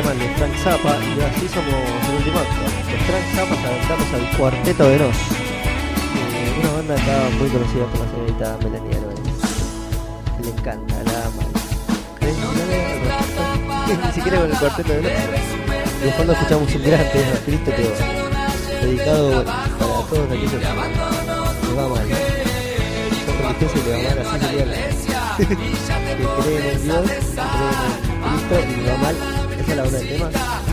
tema de Frank Zappa, y así somos el último acto. De Frank Zappa saltamos al Cuarteto de Nos, una banda acá muy conocida por la señorita Melanie Álvarez, que le encanta, la ama. Ni siquiera con el Cuarteto de Nos. De fondo escuchamos un gran tema, Cristo te va, dedicado para todos aquellos que les va mal, son religiosos y les va mal, así sería que creen en Dios, que creen en Cristo y les va mal. Esa es la onda del tema.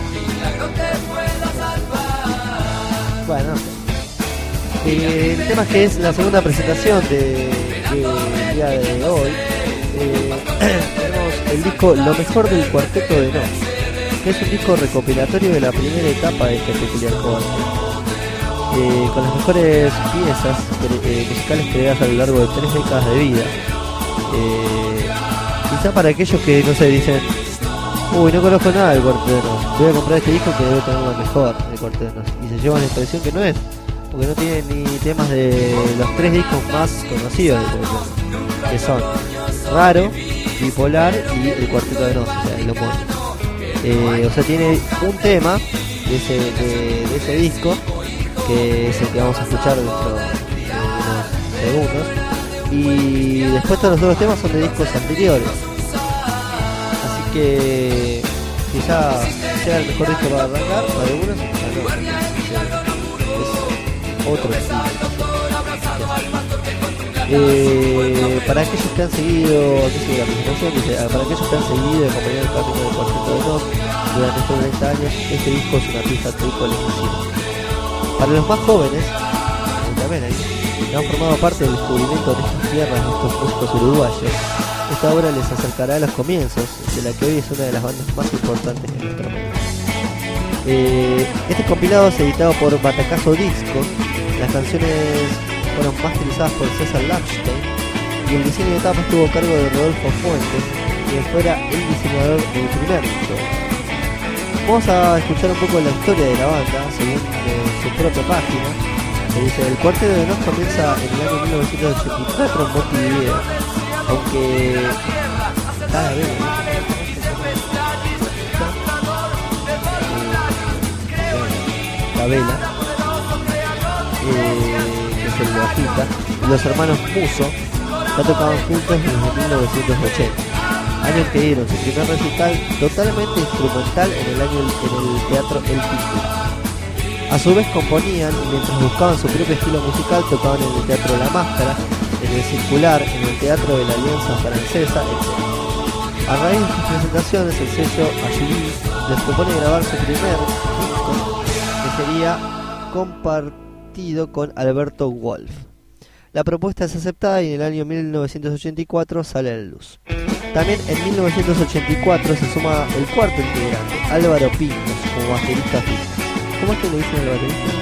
Bueno, el tema es que es la segunda presentación del día de hoy. Tenemos el disco Lo Mejor del Cuarteto de Nos, que es un disco recopilatorio de la primera etapa de este peculiar cuarteto, con las mejores piezas musicales creadas a lo largo de 3 décadas de vida. Quizá para aquellos que no se dicen, uy, no conozco nada del Cuarteto de Nos, voy a comprar este disco que debe tener lo mejor del Cuarteto de Nos, y se llevan la impresión que no es, porque no tiene ni temas de los 3 discos más conocidos del Cuarteto de Nos, que son Raro, Bipolar y el Cuarteto de Nos, o sea, el homónimo. O sea, tiene un tema de ese disco, que es el que vamos a escuchar dentro de unos segundos, y después todos los otros temas son de discos anteriores, así que quizá sea el mejor disco para arrancar, para algunos, para no, es otro estilo. Para aquellos que han seguido, aquí sigue la presentación, dice, para aquellos que han seguido y acompañado el camino del Cuarteto de Nos durante estos 30 años, este disco es una pieza triple exclusiva. Para los más jóvenes, también que han formado parte del descubrimiento de estas tierras de estos músicos uruguayos, esta obra les acercará a los comienzos de la que hoy es una de las bandas más importantes en nuestro medio. Este compilado es editado por Batacazo Discos. Las canciones fueron masterizadas por César Lampstein y el diseño de tapa estuvo a cargo de Rodolfo Fuentes, quien fuera el diseñador del primer disco. Vamos a escuchar un poco la historia de la banda según su propia página, que dice: el Cuarteto de Nos comienza en el año 1984 en Montevideo, aunque cada vez la vela que es el bajista, y los hermanos Musso ya tocaban juntos desde 1980, año en que dieron su primer recital totalmente instrumental en el Teatro El Pico. A su vez componían y mientras buscaban su propio estilo musical tocaban en el Teatro La Máscara, en el Circular, en el Teatro de la Alianza Francesa, etc. A raíz de sus presentaciones, el sello Ashby les propone grabar su primer disco, que sería compartido con Alberto Wolf. La propuesta es aceptada y en el año 1984 sale a la luz. También en 1984 se suma el cuarto integrante, Álvaro Pintos, como baterista fijo. ¿Cómo es que le dicen al baterista?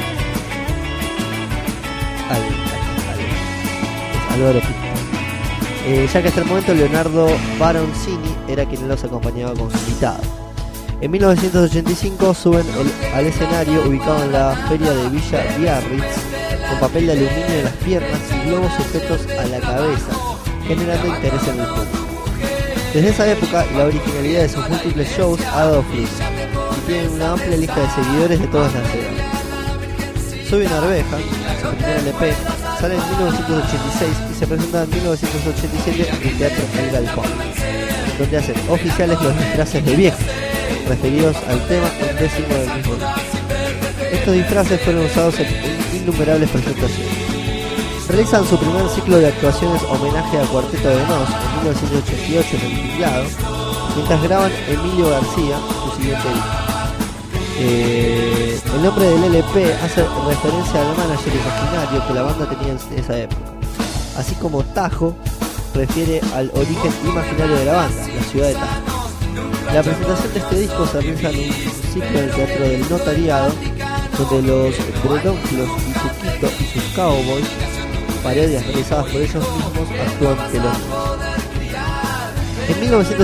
Álvaro Pintos. Ya que hasta el momento Leonardo Baroncini era quien los acompañaba como invitado. En 1985 suben al escenario ubicado en la feria de Villa Biarritz, con papel de aluminio en las piernas y globos sujetos a la cabeza, generando interés en el público. Desde esa época, la originalidad de sus múltiples shows ha dado frutos y tienen una amplia lista de seguidores de todas las edades. Soy una arveja, su primer LP, sale en 1986 y se presenta en 1987 en el Teatro El Galpón, donde hacen oficiales los disfraces de viejos, referidos al tema undécimo del mismo nombre. Estos disfraces fueron usados en innumerables presentaciones. Realizan su primer ciclo de actuaciones homenaje al Cuarteto de Nos en 1988 en el Tinglado, mientras graban Emilio García, su siguiente disco. El nombre del LP hace referencia al manager imaginario que la banda tenía en esa época, así como Tajo refiere al origen imaginario de la banda, la ciudad de Tajo. La presentación de este disco se realiza en un ciclo en el Teatro del Notariado, donde los Bredonclos y Tuquito y sus Cowboys, parodias realizadas por ellos mismos, actúan teloneros. En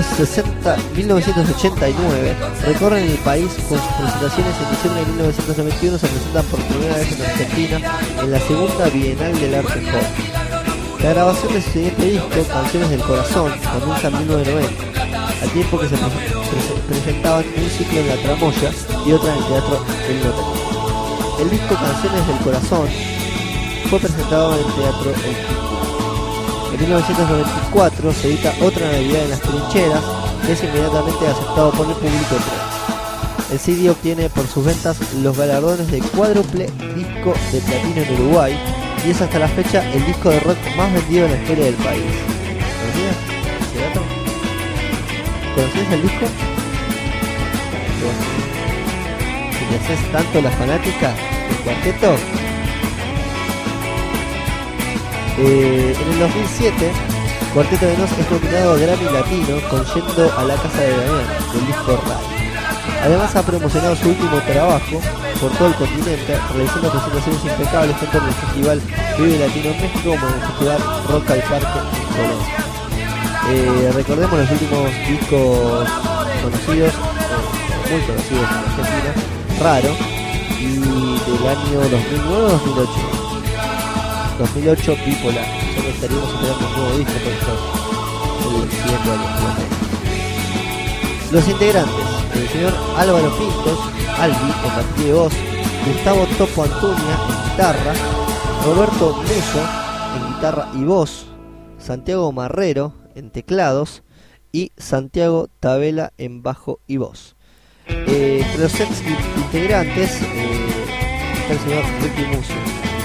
1989 recorren el país con sus presentaciones. En diciembre de 1991 se presentan por primera vez en Argentina en la segunda Bienal del Arte Joven. La grabación de su siguiente disco, Canciones del Corazón, comienza en 1990. al tiempo que se presentaban un ciclo en la Tramoya y otra en el Teatro El Norte. El disco Canciones del Corazón fue presentado en el Teatro El Quinquil. En 1994 se edita Otra Navidad en las Trincheras, que es inmediatamente aceptado por el público trans. El CD obtiene por sus ventas los galardones de cuádruple disco de platino en Uruguay y es hasta la fecha el disco de rock más vendido en la historia del país. ¿Conocías ese dato? ¿Conocías el disco? Si le haces tanto la fanática del cuarteto. En el 2007, Cuarteto de Nos es nominado a Grammy Latino con Yendo a la Casa de Damián, del disco Ray. Además ha promocionado su último trabajo por todo el continente, realizando presentaciones impecables tanto en el Festival Vive Latino en México como en el Festival Rock al Parque en Colombia. Recordemos los últimos discos conocidos, muy conocidos en Argentina, Raro, y del año 2009-2008. 2008 Bipolar. Solo estaríamos esperando un nuevo disco por el siguiente año. Los integrantes: el señor Álvaro Pintos, Albi, en batería y voz, Gustavo Topo Antuña en guitarra, Roberto Mello en guitarra y voz, Santiago Marrero en teclados y Santiago Tabela en bajo y voz. Entre los ex integrantes está el señor Ricky Musso.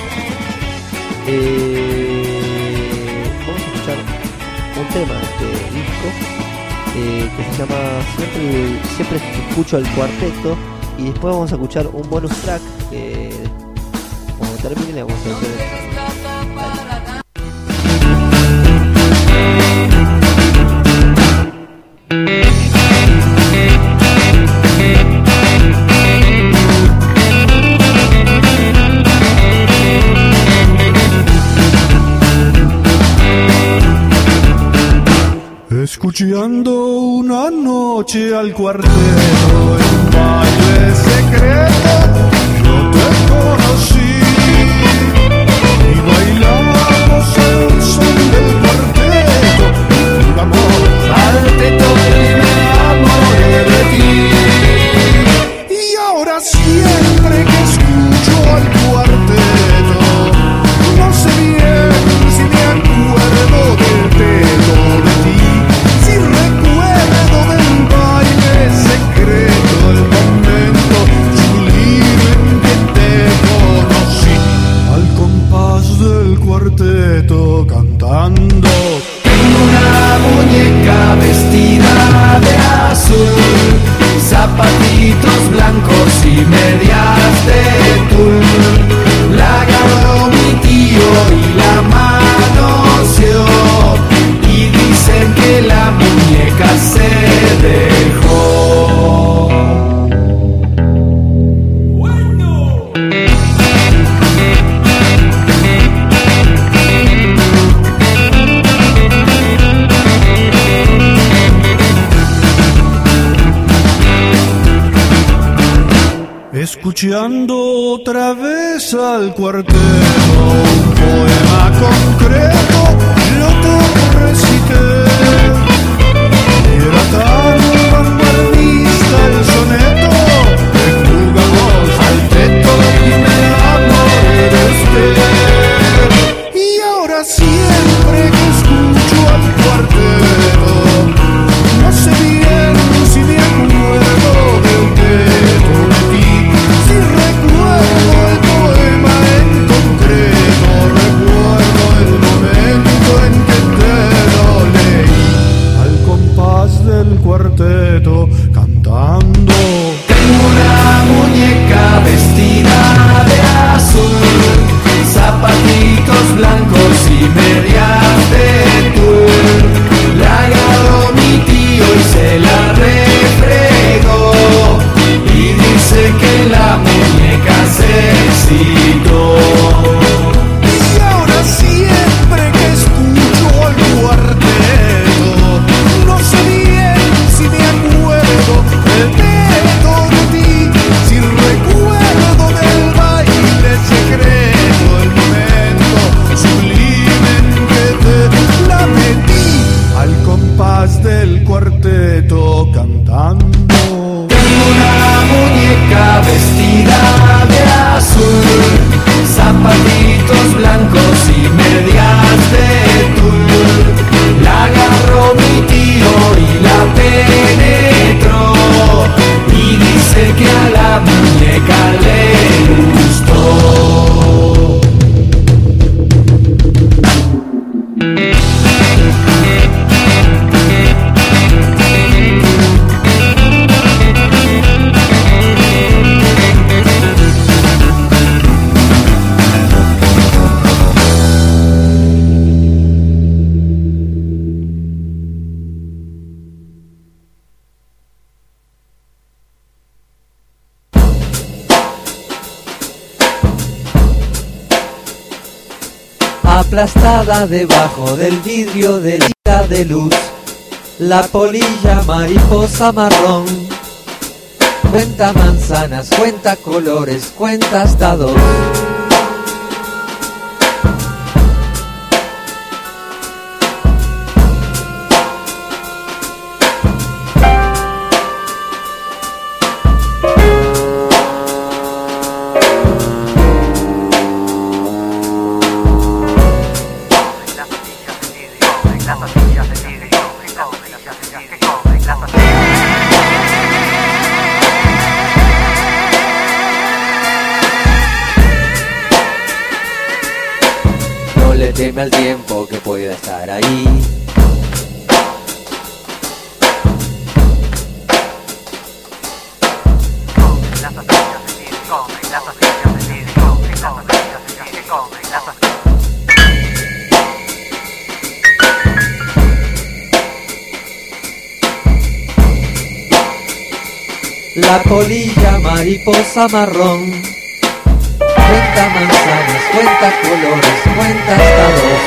Vamos a escuchar un tema de este disco que se llama Siempre escucho el cuarteto, y después vamos a escuchar un bonus track que cuando termine le vamos a hacer. Escuchando una noche al cuarteto en baile secreto, yo te conocí y bailamos el son del cuarteto y jugamos al teto y me enamoré de ti. Y ahora siempre que escucho al cuarteto, no sé bien si me acuerdo del teto de ti. Si recuerdo del baile secreto, el momento sublime en que te conocí, al compás del cuarteto cantando. Tengo una muñeca vestida de azul, zapatitos blancos y medias de tul. La agarró mi tío y la manoseó, y dicen que la muñeca se dejó. Escuchando otra vez al cuarteto, un poema concreto yo te recité. Y era tan vanguardista el soneto que jugamos al teto y me enamoré de usted. Y ahora siempre que escucho al cuarteto, no sé bien si me acuerdo del teto de ti. Si recuerdo el poema en concreto, recuerdo el momento cantando. Tengo una muñeca vestida de azul, zapatitos blancos y medias de tul. La agarró mi tío y la penetró, y dice que a la muñeca le gustó. Aplastada debajo del vidrio de la de luz, la polilla mariposa marrón. Cuenta manzanas, cuenta colores, cuenta hasta dos. No le teme al tiempo que pueda estar ahí. La polilla mariposa marrón. Cuenta manzanas, cuenta colores, cuenta hasta dos.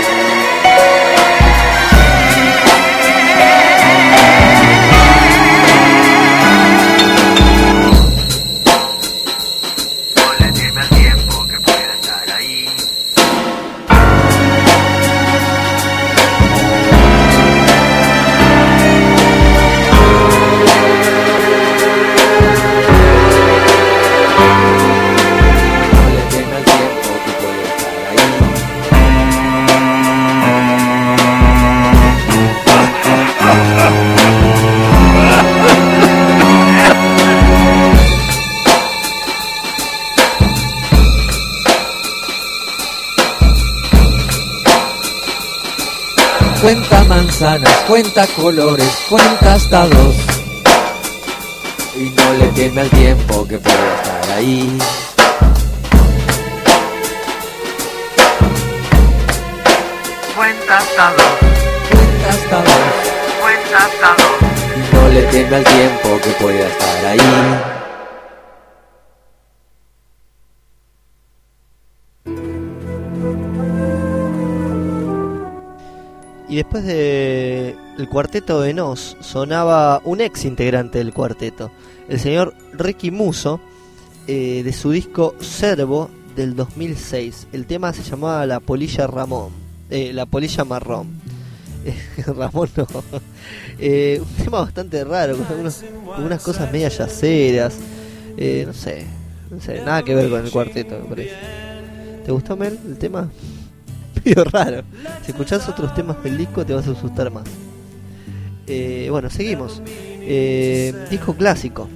No le teme al tiempo que pueda estar ahí. Cuenta manzanas, cuenta colores, cuenta hasta dos. Y no le teme al tiempo que puede estar ahí. Cuenta hasta dos, cuenta hasta dos, cuenta hasta dos. Y no le teme al tiempo que pueda estar ahí. Y después de el cuarteto de Nos sonaba un ex integrante del cuarteto, el señor Ricky Musso, de su disco Servo del 2006. El tema se llamaba La Polilla Ramón, La Polilla Marrón. Ramón no. Un tema bastante raro, con unas cosas medias yaceras. No sé, nada que ver con el cuarteto, me parece. ¿Te gustó, Mel, el tema? Medio raro. Si escuchás otros temas del disco te vas a asustar más. Bueno, seguimos. Disco clásico.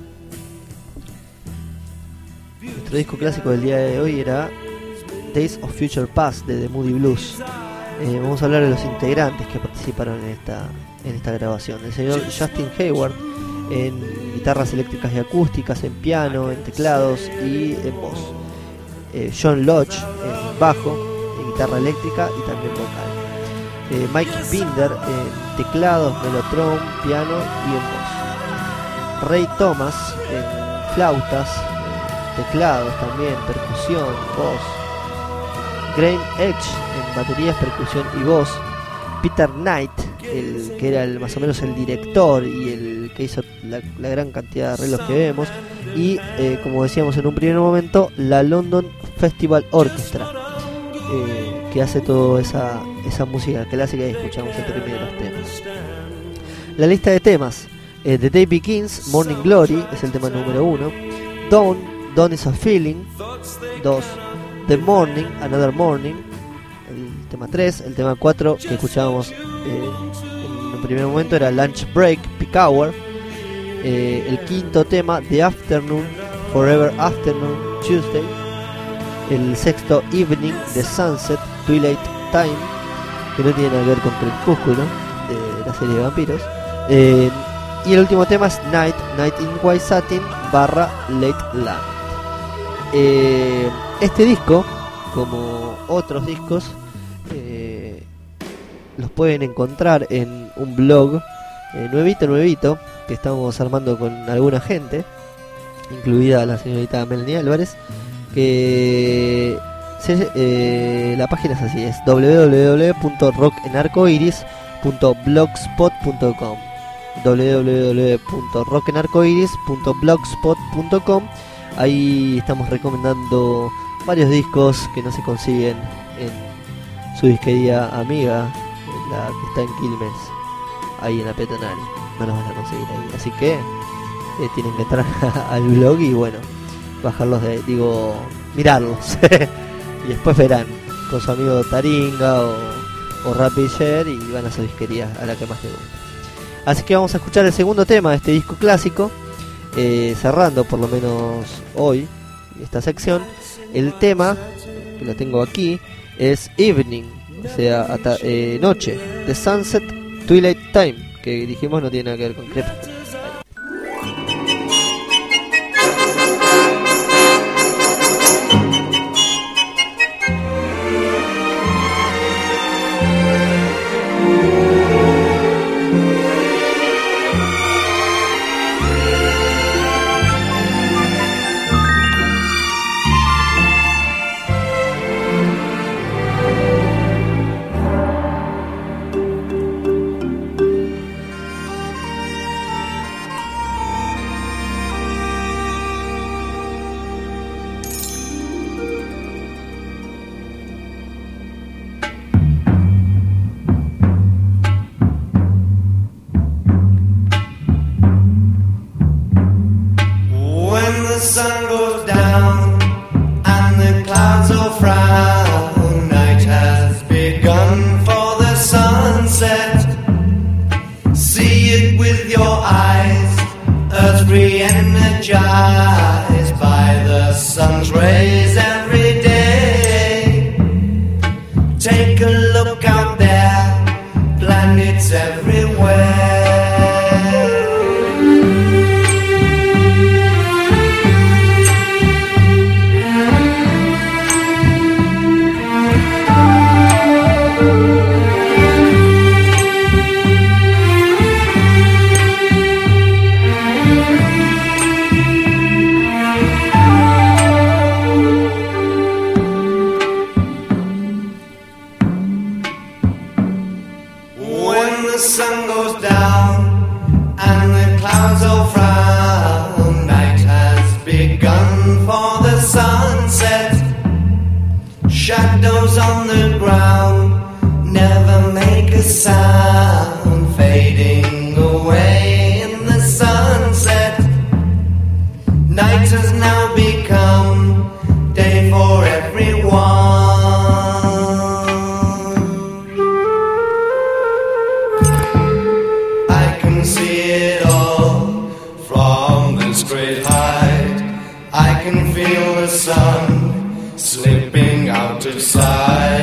Nuestro disco clásico del día de hoy era Days of Future Past de The Moody Blues. Vamos a hablar de los integrantes que participaron en esta grabación. El señor Justin Hayward en guitarras eléctricas y acústicas, en piano, en teclados y en voz. John Lodge en bajo, guitarra eléctrica y también vocal. Mike Binder en teclados, mellotron, piano y en voz. Ray Thomas en flautas, teclados también, percusión, voz. Graham Edge en baterías, percusión y voz. Peter Knight, el que era más o menos el director y el que hizo la gran cantidad de arreglos que vemos. Y como decíamos en un primer momento, la London Festival Orchestra, que hace toda esa música clásica y escuchamos el primero de los temas. La lista de temas The Day Begins, Morning Glory, es el tema número 1. Dawn is a Feeling, 2. The Morning, Another Morning, el tema 3. El tema 4 que escuchábamos en el primer momento era Lunch Break, Peak Hour. El quinto tema, The Afternoon, Forever Afternoon, Tuesday. El sexto, Evening, The Sunset, Twilight Time, que no tiene nada que ver con Crepúsculo, de la serie de vampiros. Y el último tema es Night in White Satin / Late Land. Este disco, como otros discos, los pueden encontrar en un blog nuevito que estamos armando con alguna gente, incluida la señorita Melanie Álvarez, que la página es así, es www.rockenarcoiris.blogspot.com, www.rockenarcoiris.blogspot.com. Ahí estamos recomendando varios discos que no se consiguen en su disquería amiga, la que está en Quilmes, ahí en la peatonal. No los van a conseguir ahí, así que tienen que entrar al blog y bueno, bajarlos mirarlos y después verán con su amigo Taringa o Rapid Share y van a su disquería a la que más les gusta. Así que vamos a escuchar el segundo tema de este disco clásico, cerrando por lo menos hoy esta sección. El tema, que lo tengo aquí, es Evening, o sea, noche, The Sunset, Twilight Time, que dijimos no tiene nada que ver con Crepúsculo. I can feel the sun slipping out of sight.